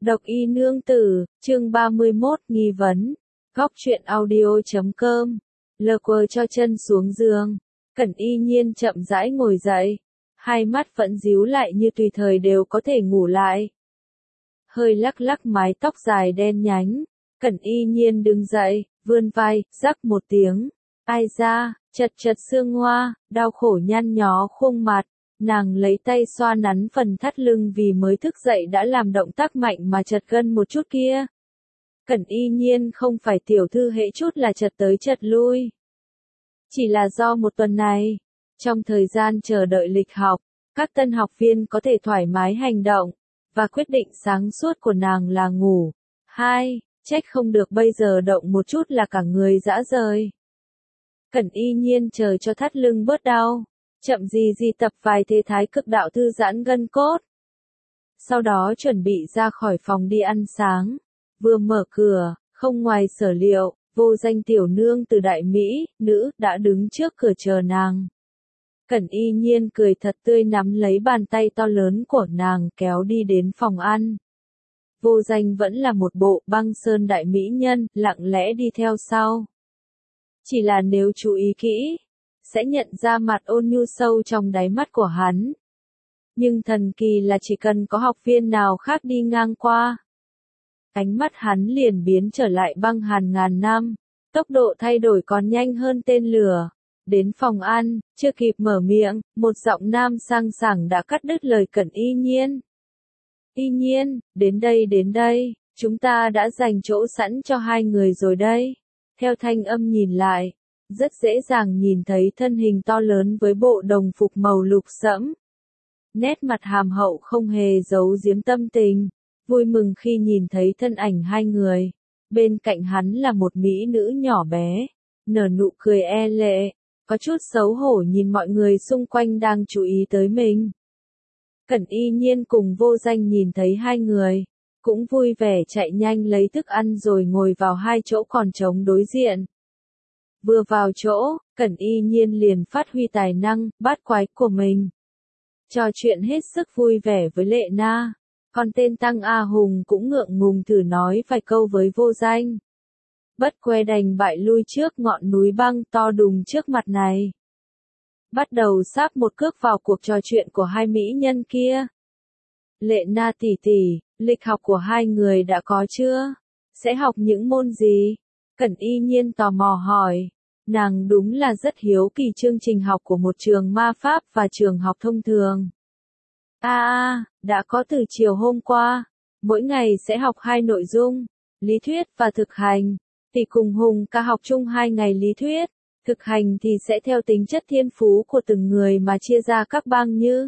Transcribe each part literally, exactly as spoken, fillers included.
Độc y nương tử, chương ba mươi mốt, nghi vấn. Góc truyện audio chấm com. Lờ quờ cho chân xuống giường. Cẩn Y Nhiên chậm rãi ngồi dậy. Hai mắt vẫn díu lại như tùy thời đều có thể ngủ lại. Hơi lắc lắc mái tóc dài đen nhánh. Cẩn Y Nhiên đứng dậy, vươn vai, rắc một tiếng. Ai ra, chật chật xương hoa, đau khổ nhăn nhó khuôn mặt. Nàng lấy tay xoa nắn phần thắt lưng vì mới thức dậy đã làm động tác mạnh mà chật gân một chút kia. Cẩn Y Nhiên không phải tiểu thư hễ chút là chật tới chật lui. Chỉ là do một tuần này, trong thời gian chờ đợi lịch học, các tân học viên có thể thoải mái hành động, và quyết định sáng suốt của nàng là ngủ. Hai, trách không được bây giờ động một chút là cả người rã rời. Cẩn Y Nhiên chờ cho thắt lưng bớt đau. Chậm gì gì tập vài thế thái cực đạo thư giãn gân cốt. Sau đó chuẩn bị ra khỏi phòng đi ăn sáng. Vừa mở cửa, không ngoài sở liệu, vô danh tiểu nương từ Đại Mỹ, nữ, đã đứng trước cửa chờ nàng. Cẩn Y Nhiên cười thật tươi nắm lấy bàn tay to lớn của nàng kéo đi đến phòng ăn. Vô danh vẫn là một bộ băng sơn đại mỹ nhân, lặng lẽ đi theo sau. Chỉ là nếu chú ý kỹ, sẽ nhận ra mặt ôn nhu sâu trong đáy mắt của hắn. Nhưng thần kỳ là chỉ cần có học viên nào khác đi ngang qua, ánh mắt hắn liền biến trở lại băng hàn ngàn năm, tốc độ thay đổi còn nhanh hơn tên lửa. Đến phòng ăn, chưa kịp mở miệng, một giọng nam sang sảng đã cắt đứt lời Cẩn Y Nhiên. Y Nhiên, đến đây đến đây, chúng ta đã dành chỗ sẵn cho hai người rồi đây. Theo thanh âm nhìn lại, rất dễ dàng nhìn thấy thân hình to lớn với bộ đồng phục màu lục sẫm. Nét mặt hàm hậu không hề giấu giếm tâm tình, vui mừng khi nhìn thấy thân ảnh hai người. Bên cạnh hắn là một mỹ nữ nhỏ bé, nở nụ cười e lệ, có chút xấu hổ nhìn mọi người xung quanh đang chú ý tới mình. Cẩn Y Nhiên cùng Vô Danh nhìn thấy hai người, cũng vui vẻ chạy nhanh lấy thức ăn rồi ngồi vào hai chỗ còn trống đối diện. Vừa vào chỗ, Cẩn Y Nhiên liền phát huy tài năng, bát quái của mình. Trò chuyện hết sức vui vẻ với Lệ Na, còn tên Tăng A Hùng cũng ngượng ngùng thử nói vài câu với Vô Danh. Bất que đành bại lui trước ngọn núi băng to đùng trước mặt này. Bắt đầu sáp một cước vào cuộc trò chuyện của hai mỹ nhân kia. Lệ Na tỷ tỷ, lịch học của hai người đã có chưa? Sẽ học những môn gì? Cẩn Y Nhiên tò mò hỏi. Nàng đúng là rất hiếu kỳ chương trình học của một trường ma pháp và trường học thông thường. À à, đã có từ chiều hôm qua. Mỗi ngày sẽ học hai nội dung, lý thuyết và thực hành. Tỷ cùng Hùng ca học chung hai ngày lý thuyết. Thực hành thì sẽ theo tính chất thiên phú của từng người mà chia ra các bang như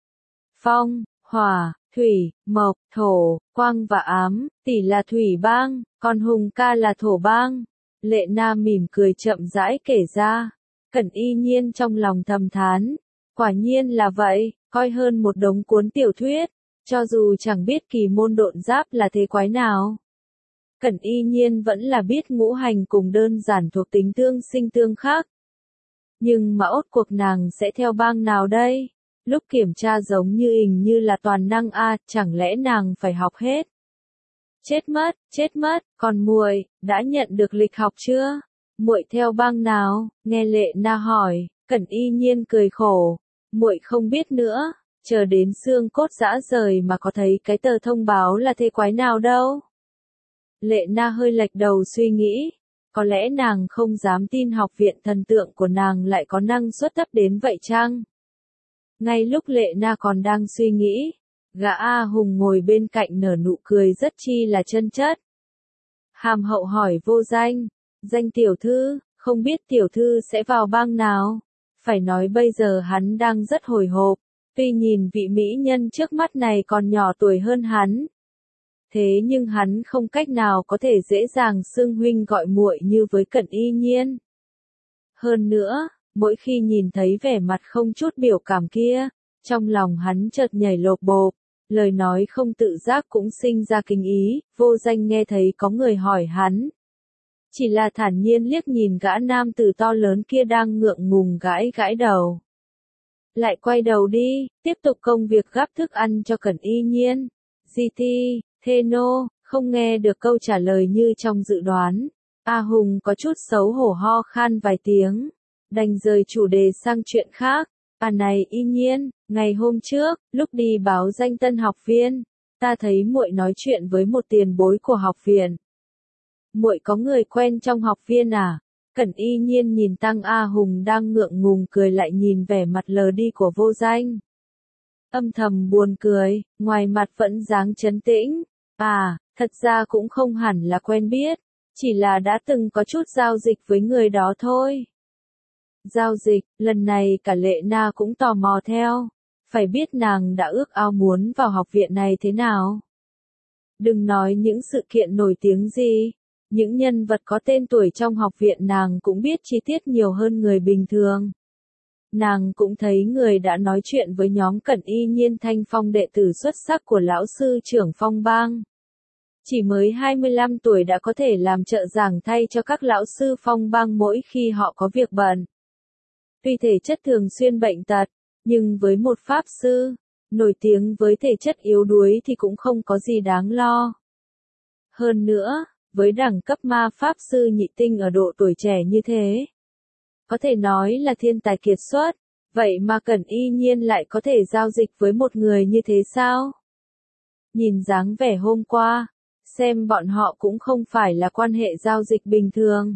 phong, hỏa, thủy, mộc, thổ, quang và ám. Tỷ là thủy bang, còn Hùng ca là thổ bang. Lệ Na mỉm cười chậm rãi kể ra. Cẩn Y Nhiên trong lòng thầm thán. Quả nhiên là vậy, coi hơn một đống cuốn tiểu thuyết. Cho dù chẳng biết kỳ môn độn giáp là thế quái nào. Cẩn Y Nhiên vẫn là biết ngũ hành cùng đơn giản thuộc tính tương sinh tương khắc. Nhưng mà ốt cuộc nàng sẽ theo bang nào đây? Lúc kiểm tra giống như hình như là toàn năng a, chẳng lẽ nàng phải học hết? Chết mất, chết mất, còn muội đã nhận được lịch học chưa? Muội theo bang nào? Nghe Lệ Na hỏi, Cẩn Y Nhiên cười khổ, muội không biết nữa, chờ đến xương cốt rã rời mà có thấy cái tờ thông báo là thế quái nào đâu. Lệ Na hơi lệch đầu suy nghĩ, có lẽ nàng không dám tin học viện thần tượng của nàng lại có năng suất thấp đến vậy chăng? Ngay lúc Lệ Na còn đang suy nghĩ, gã A Hùng ngồi bên cạnh nở nụ cười rất chi là chân chất. Hàm hậu hỏi Vô Danh, Danh tiểu thư, không biết tiểu thư sẽ vào bang nào? Phải nói bây giờ hắn đang rất hồi hộp, tuy nhìn vị mỹ nhân trước mắt này còn nhỏ tuổi hơn hắn. Thế nhưng hắn không cách nào có thể dễ dàng xưng huynh gọi muội như với Cẩn Y Nhiên. Hơn nữa, mỗi khi nhìn thấy vẻ mặt không chút biểu cảm kia, trong lòng hắn chợt nhảy lộp bộp, lời nói không tự giác cũng sinh ra kinh ý. Vô Danh nghe thấy có người hỏi hắn, chỉ là thản nhiên liếc nhìn gã nam tử to lớn kia đang ngượng ngùng gãi gãi đầu. Lại quay đầu đi, tiếp tục công việc gắp thức ăn cho Cẩn Y Nhiên. giê tê, Thê nô, không nghe được câu trả lời như trong dự đoán. A Hùng có chút xấu hổ ho khan vài tiếng, đành rời chủ đề sang chuyện khác. À này Y Nhiên, ngày hôm trước, lúc đi báo danh tân học viên, ta thấy muội nói chuyện với một tiền bối của học viện. Muội có người quen trong học viên à? Cẩn Y Nhiên nhìn Tăng A Hùng đang ngượng ngùng cười lại nhìn vẻ mặt lờ đi của Vô Danh. Âm thầm buồn cười, ngoài mặt vẫn dáng trấn tĩnh. À, thật ra cũng không hẳn là quen biết, chỉ là đã từng có chút giao dịch với người đó thôi. Giao dịch, lần này cả Lệ Na cũng tò mò theo, phải biết nàng đã ước ao muốn vào học viện này thế nào. Đừng nói những sự kiện nổi tiếng gì, những nhân vật có tên tuổi trong học viện nàng cũng biết chi tiết nhiều hơn người bình thường. Nàng cũng thấy người đã nói chuyện với nhóm Cẩn Y Nhiên Thanh Phong đệ tử xuất sắc của lão sư trưởng Phong Bang. Chỉ mới hai mươi lăm tuổi đã có thể làm trợ giảng thay cho các lão sư Phong Bang mỗi khi họ có việc bận. Tuy thể chất thường xuyên bệnh tật, nhưng với một pháp sư, nổi tiếng với thể chất yếu đuối thì cũng không có gì đáng lo. Hơn nữa, với đẳng cấp ma pháp sư nhị tinh ở độ tuổi trẻ như thế, có thể nói là thiên tài kiệt xuất, vậy mà Cẩn Y Nhiên lại có thể giao dịch với một người như thế sao? Nhìn dáng vẻ hôm qua, xem bọn họ cũng không phải là quan hệ giao dịch bình thường.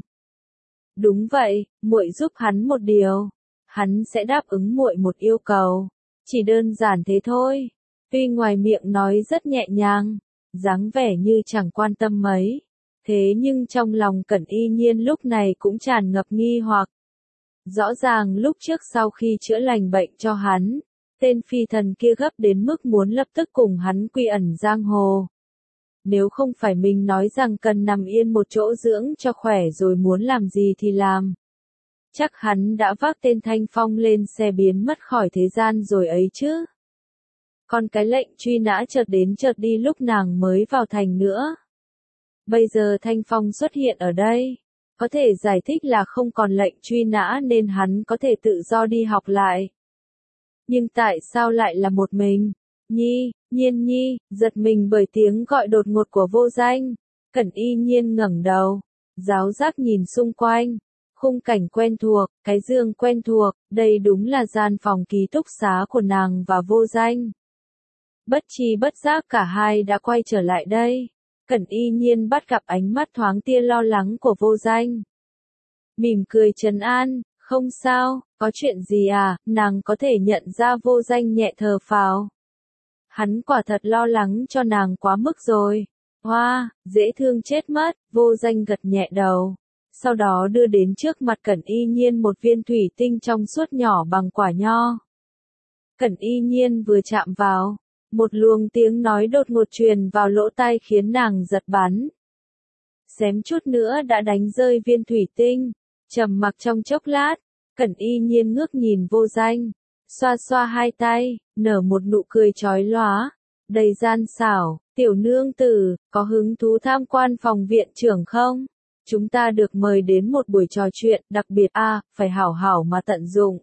Đúng vậy, muội giúp hắn một điều, hắn sẽ đáp ứng muội một yêu cầu, chỉ đơn giản thế thôi. Tuy ngoài miệng nói rất nhẹ nhàng, dáng vẻ như chẳng quan tâm mấy, thế nhưng trong lòng Cẩn Y Nhiên lúc này cũng tràn ngập nghi hoặc. Rõ ràng lúc trước sau khi chữa lành bệnh cho hắn, tên phi thần kia gấp đến mức muốn lập tức cùng hắn quy ẩn giang hồ. Nếu không phải mình nói rằng cần nằm yên một chỗ dưỡng cho khỏe rồi muốn làm gì thì làm, chắc hắn đã vác tên Thanh Phong lên xe biến mất khỏi thế gian rồi ấy chứ. Còn cái lệnh truy nã chợt đến chợt đi lúc nàng mới vào thành nữa. Bây giờ Thanh Phong xuất hiện ở đây, có thể giải thích là không còn lệnh truy nã nên hắn có thể tự do đi học lại. Nhưng tại sao lại là một mình? Nhi, Nhiên Nhi, giật mình bởi tiếng gọi đột ngột của Vô Danh. Cẩn Y Nhiên ngẩng đầu, giáo giác nhìn xung quanh. Khung cảnh quen thuộc, cái giường quen thuộc, đây đúng là gian phòng ký túc xá của nàng và Vô Danh. Bất chi bất giác cả hai đã quay trở lại đây. Cẩn Y Nhiên bắt gặp ánh mắt thoáng tia lo lắng của Vô Danh. Mỉm cười trấn an, không sao, có chuyện gì à, nàng có thể nhận ra Vô Danh nhẹ thở phào. Hắn quả thật lo lắng cho nàng quá mức rồi. Hoa, dễ thương chết mất, Vô Danh gật nhẹ đầu. Sau đó đưa đến trước mặt Cẩn Y Nhiên một viên thủy tinh trong suốt nhỏ bằng quả nho. Cẩn Y Nhiên vừa chạm vào, một luồng tiếng nói đột ngột truyền vào lỗ tai khiến nàng giật bắn. Xém chút nữa đã đánh rơi viên thủy tinh. Trầm mặc trong chốc lát, Cẩn Y Nhiên ngước nhìn Vô Danh, xoa xoa hai tay, nở một nụ cười chói lóa, đầy gian xảo. Tiểu nương tử, có hứng thú tham quan phòng viện trưởng không? Chúng ta được mời đến một buổi trò chuyện đặc biệt a, à, phải hảo hảo mà tận dụng.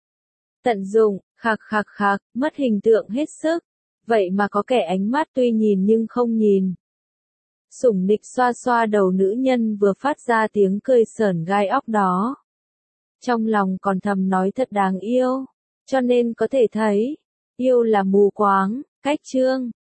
Tận dụng, khạc khạc khạc, mất hình tượng hết sức. Vậy mà có kẻ ánh mắt tuy nhìn nhưng không nhìn. Sủng nịch xoa xoa đầu nữ nhân vừa phát ra tiếng cười sởn gai óc đó. Trong lòng còn thầm nói thật đáng yêu. Cho nên có thể thấy, yêu là mù quáng, cách chương.